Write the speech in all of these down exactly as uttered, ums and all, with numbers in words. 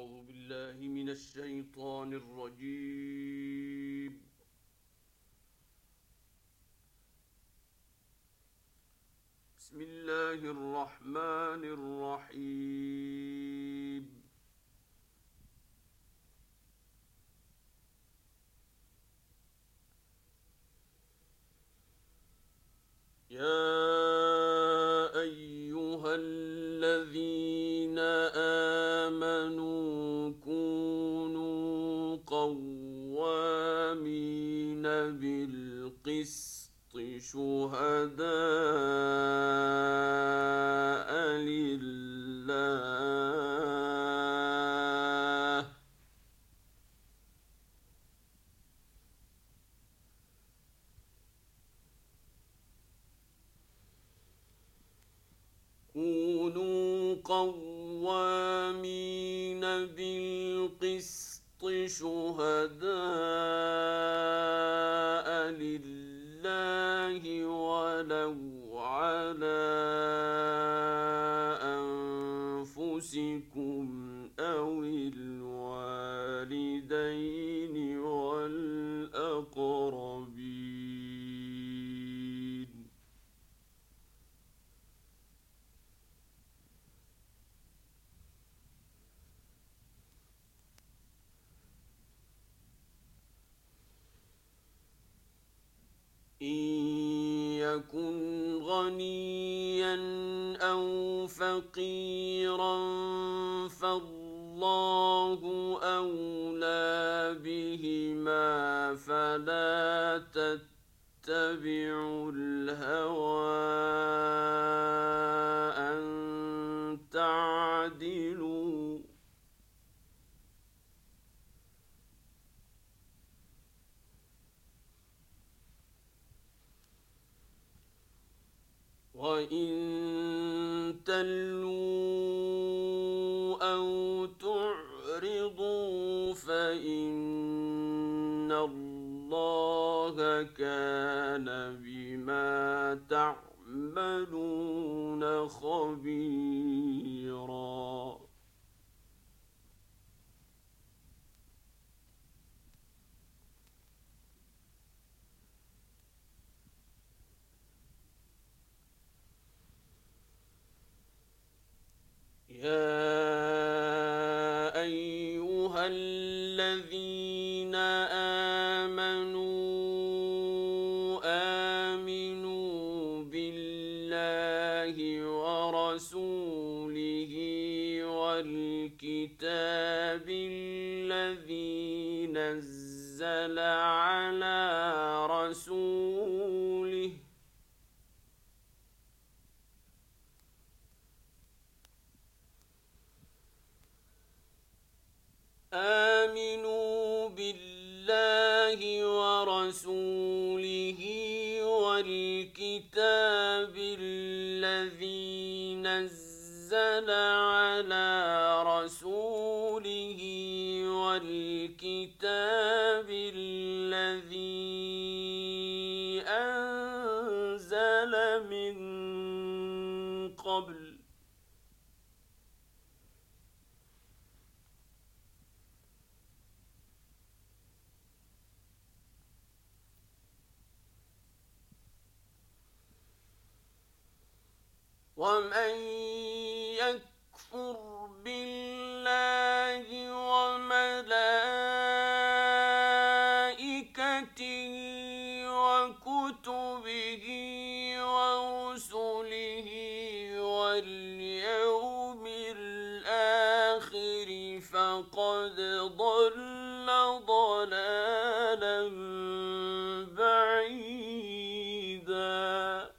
أعوذ بالله من الشيطان الرجيم. بسم الله الرحمن الرحيم. يا أيها الذين آمنوا كونوا قوامين بالقسط شهداء لله كونوا قوامين بالقسط شهداء لله ولو على أنفسكم أو الوالدين والأقربين. إن يكن غنيا أو فقيرا فالله أولى بهما فلا تتبعوا الهوى أن تعدلوا وإن تلووا أو تعرضوا فإن الله كان بما تعملون خبيرا. يا أيها الذين آمنوا آمنوا بالله ورسوله والكتاب الذي نزل على رسوله آمنوا بالله ورسوله والكتاب الذي نزل على رسوله والكتاب الذي أنزل من قبل ومن يكفر بالله وملائكته وكتبه ورسله واليوم الآخر فقد ضل ضلالا بعيدا.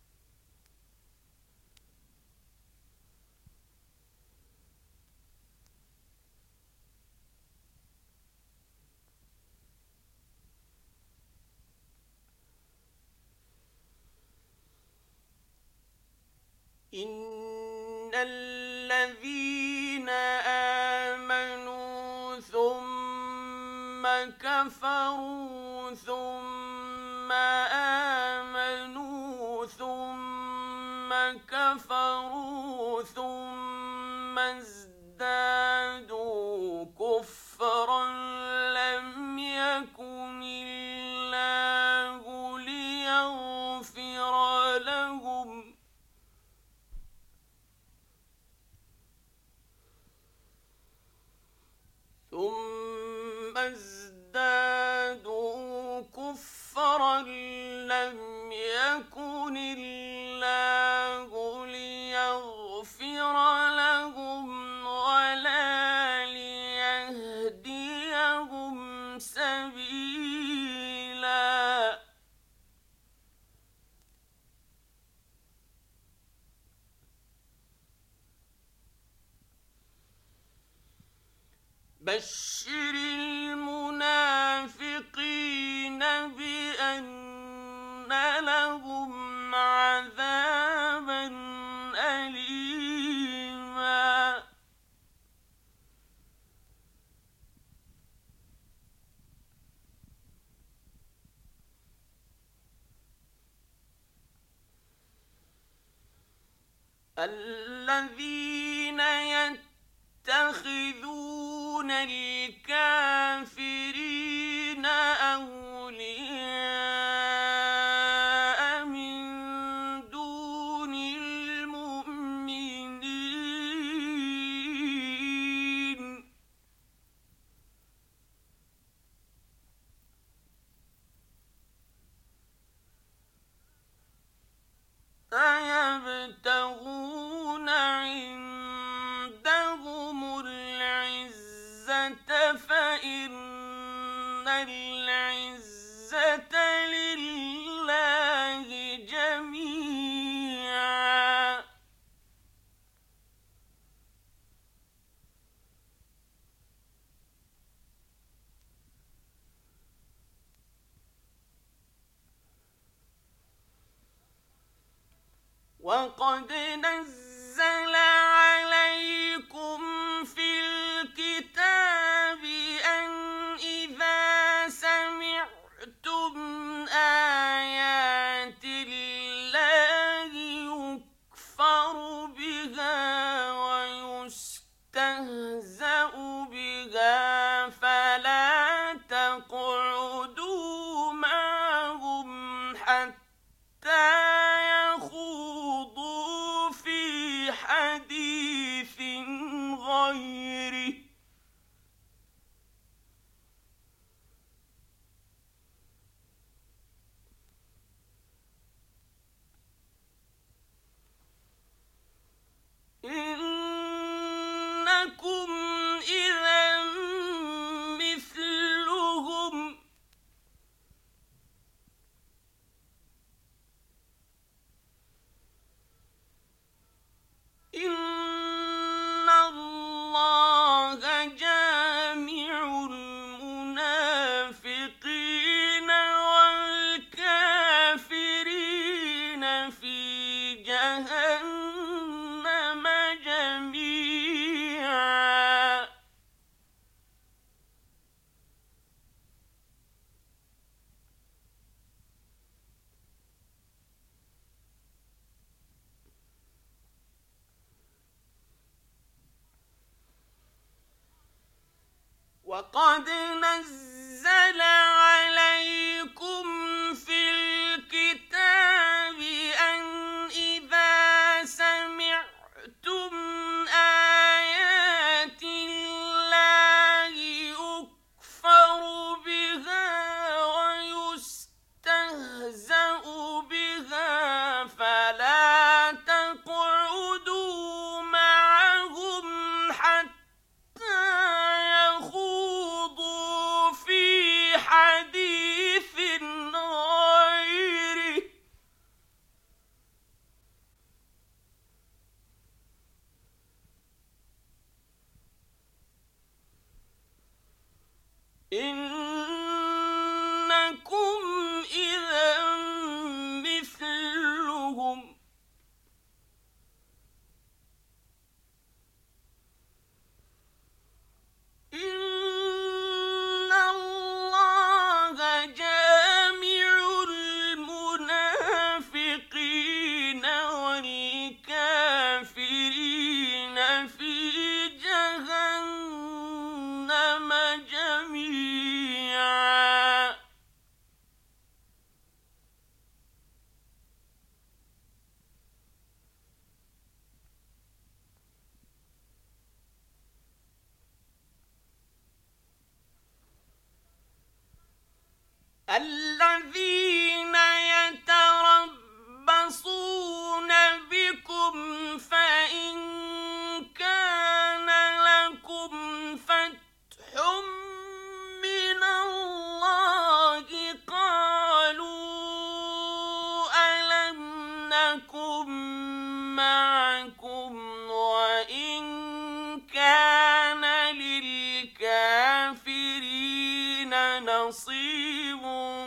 إن الذين آمنوا ثم كفروا ثم آمنوا ثم كفروا ثم ازدادوا بشر المنافقين بأن لهم عذابا أليما الذين يتخذون الكافرين أولياء من دون المؤمنين أيبتغون عندهم العزة فإن العزة لله جميعا وقد نزل عليكم في الكتاب أن إذا سمعتم آيات الله يكفر بها ويستهزأ بها فلا تقعدوا معهم حتى يخوضوا في حديث غيره إنكم إذا مثلهم إن الله جامع المنافقين والكافرين في جهنم جميعا وقد نزل عليكم في الكتاب أن إذا سمعتم آيات الله يكفر بها ويستهزأ بها فلا تقعدوا معهم حتى يخوضوا في حديث غيره إنكم إذا مثلهم إن الله جامع المنافقين والكافرين في جهنم جميعا الذين يتربصون بكم فإن كان لكم فتح من الله قالوا ألم نكن معكم وإن كان للكافرين نصيب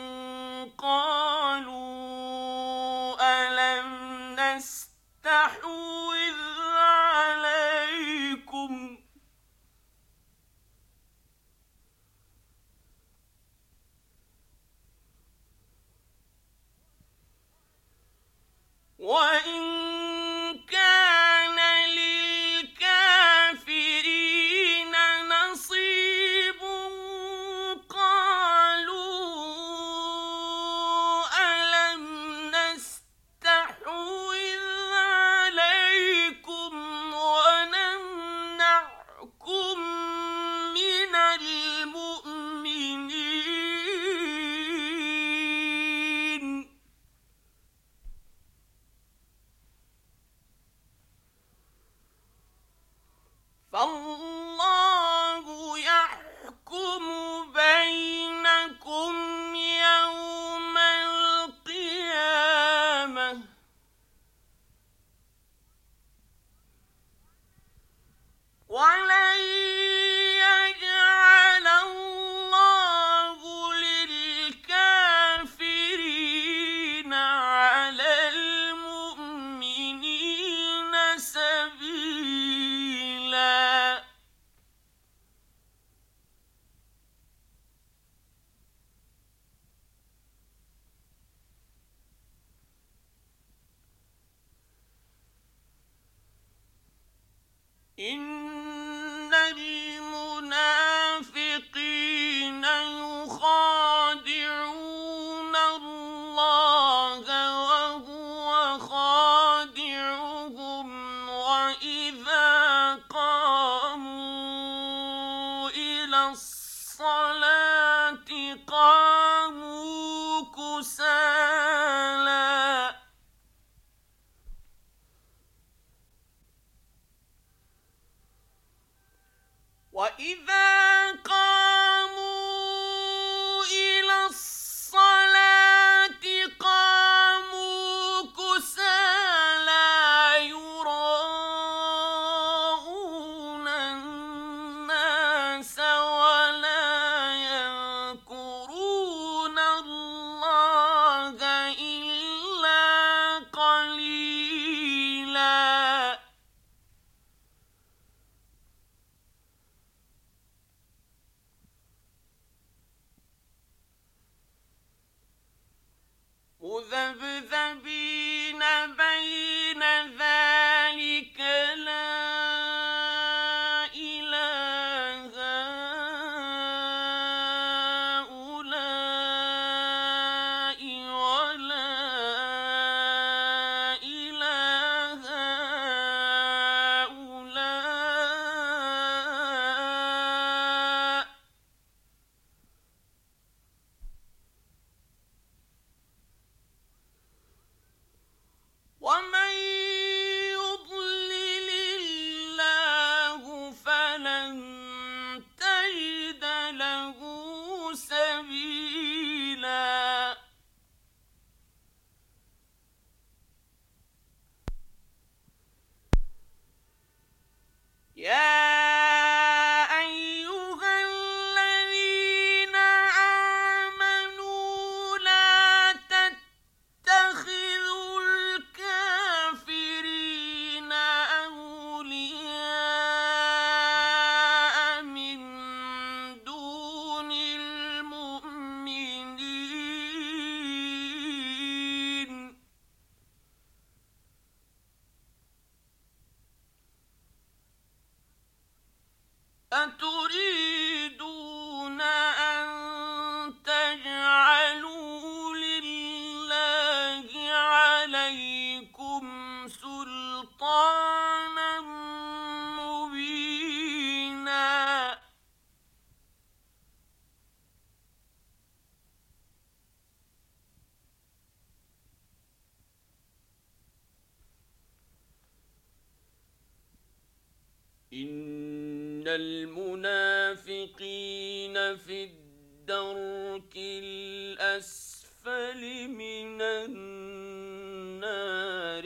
قالوا ألم نستحوذ عليكم وإن كان للكافرين نصيب قالوا ألم نستحوذ عليكم ونمنعكم من المؤمنين فالله يحكم بينكم يوم القيامة ولن يجعل الله للكافرين على المؤمنين سبيلا إن المنافقين يخادعون الله وهو خادعهم وإذا قاموا إلى الصلاة قاموا كسالى وإذا قاموا إلى الصلاة قاموا كسالى يراءون الناس ولا يذكرون الله إلا قليلا مذبذبين بين ذلك لا إله هؤلاء ولا إله هؤلاء ومن يضلل الله فلن تجد له سبيلا يا أيها الذين آمنوا لا تتخذوا الكافرين أولياء من دون المؤمنين أتريدون أن تجعلوا لله عليكم سلطانا مبينا إن المنافقين في الدرك الأسفل من النار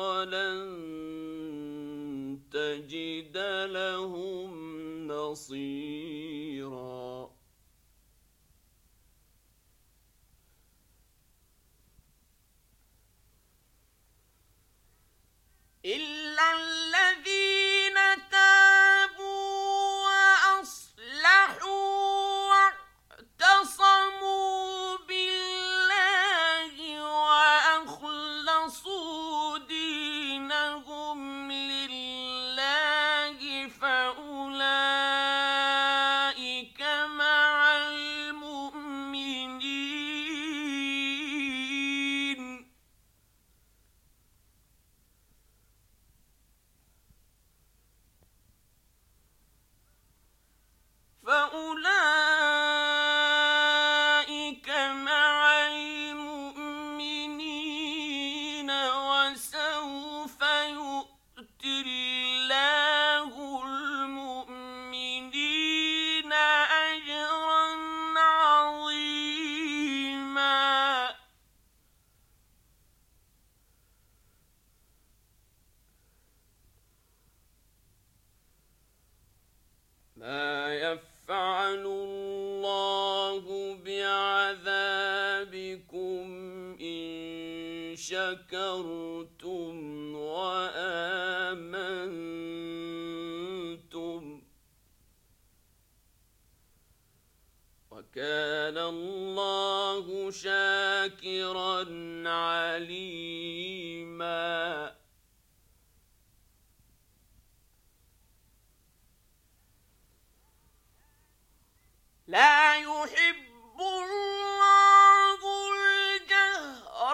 ولن تجد لهم نصيرا شكرتم وآمنتم وكان الله شاكرا عليما. لا يحب الله الجهر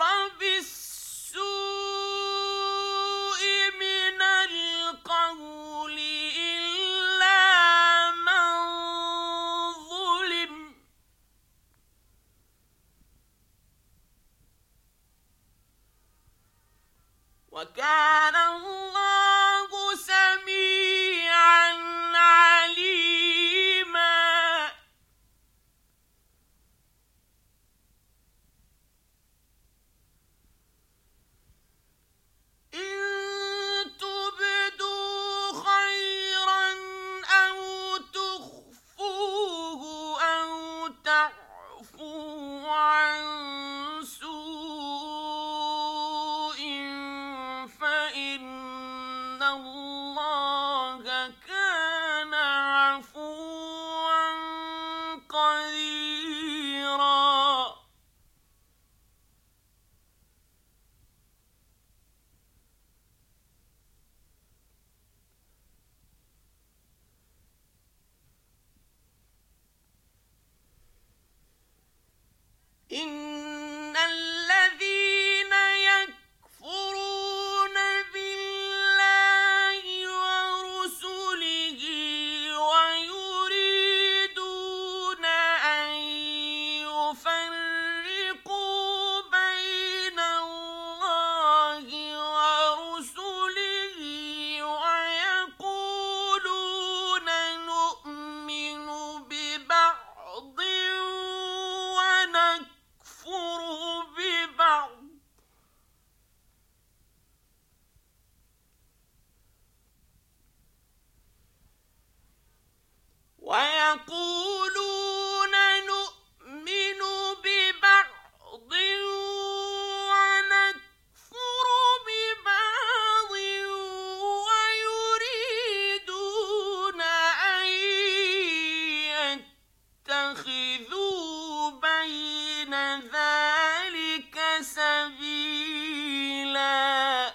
بالسوء من القول إلا من ظلم وكان الله سميعا عليما. إن تبدوا خيرا أو تخفوه أو تعفوا عن سوء فإن الله كان عفوا قديرا. إن الذين يكفرون بالله ورسله ويريدون أن يفرقوا بين الله ورسله ويقولون نؤمن ببعض ونكفر ببعض ويقولون نؤمن ببعض ونكفر ببعض ويريدون أن يتخذوا بين ذلك سبيلا.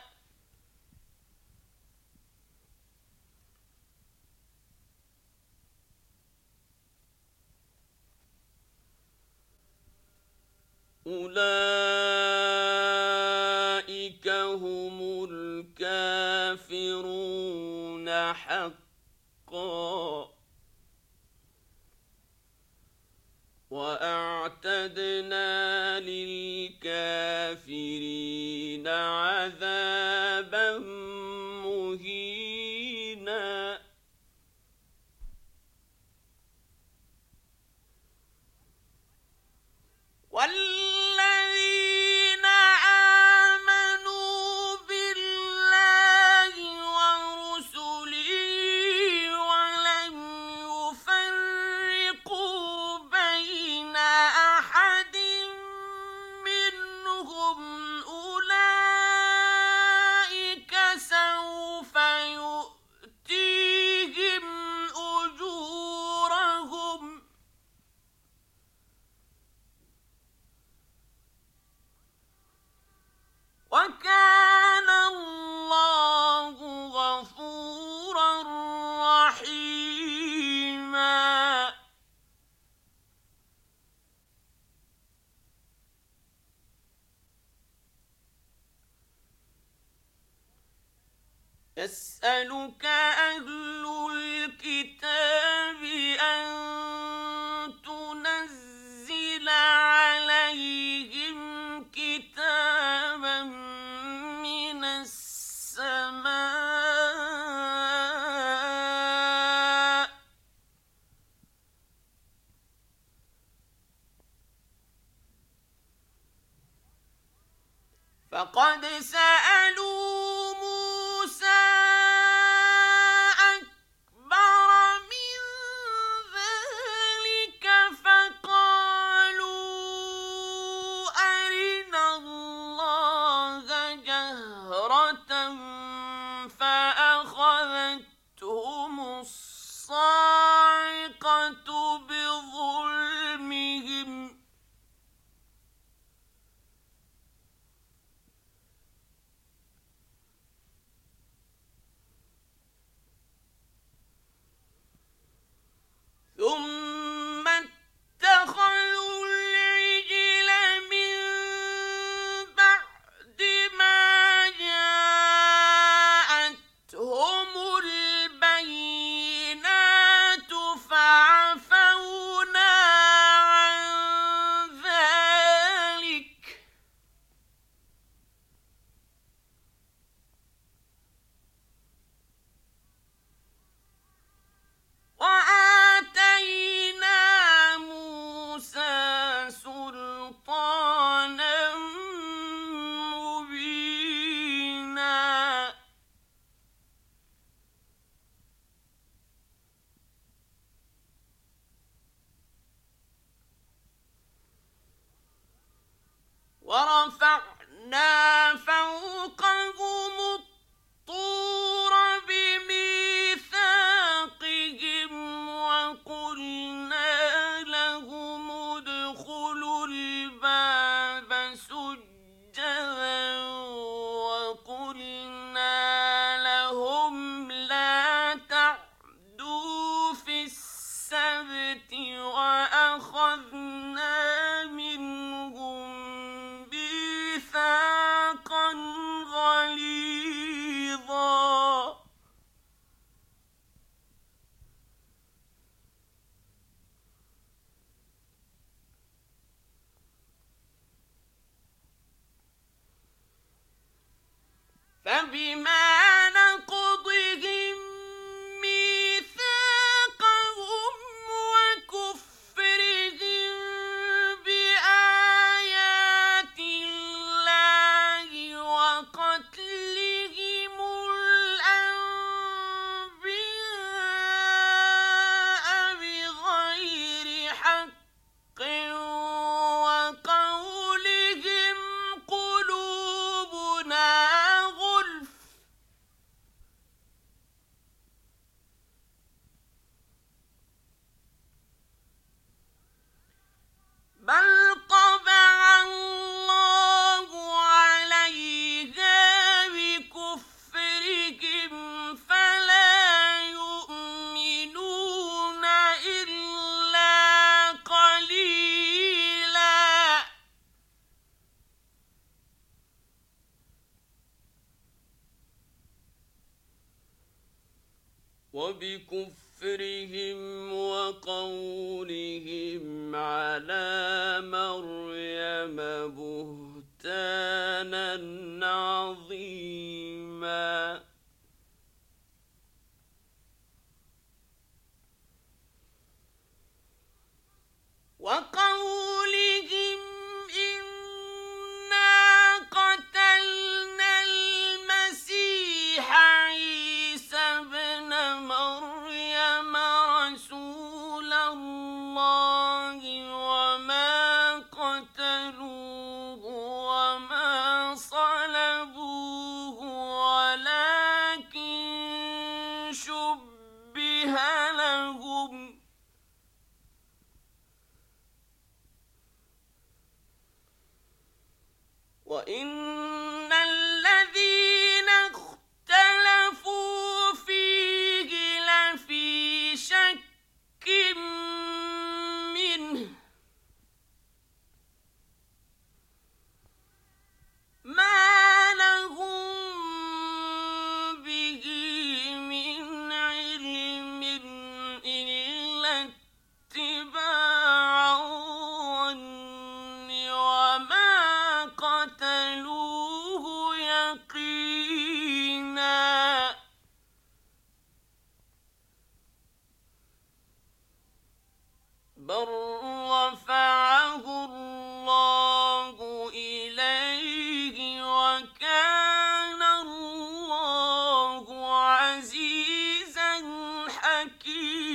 أولئك هم الكافرون حقا وأعتدنا للكافرين عذابا مهينا. والذين آمنوا بالله ورسله ولم يفرقوا بين أحد منهم أولئك سوف يؤتيهم أجورهم وكان الله غفورا رحيما. يسألك أهل الكتاب أن تنزل عليهم كتابا من السماء فقد سألوا موسى أكبر من ذلك فقالوا أرنا الله ورفعنا فوقهم الطور بميثاقهم وقلنا لهم ادخلوا الباب سجدا وقلنا لهم لا تعدوا في السبت وأخذنا منهم ميثاقا غليظا فبما نقضهم ميثاقهم وكفرهم بآيات الله وقتلهم الأنبياء بغير حق وقولهم قلوبنا غلف بل طبع الله عليها بكفرهم فلا يؤمنون إلا قليلا وبكفرهم وقولهم على مريم بهتانا عظيما وقولهم إنا قتلنا المسيح عيسى ابن مريم رسول الله وما قتلوه وما صلبوه ولكن شبه لهم وإن الذين اختلفوا فيه لفي شك منه ما لهم به من علم إلا اتباع الظن وما قتلوه يقينا بل رفعه الله إليه وكان الله عزيزا حكيما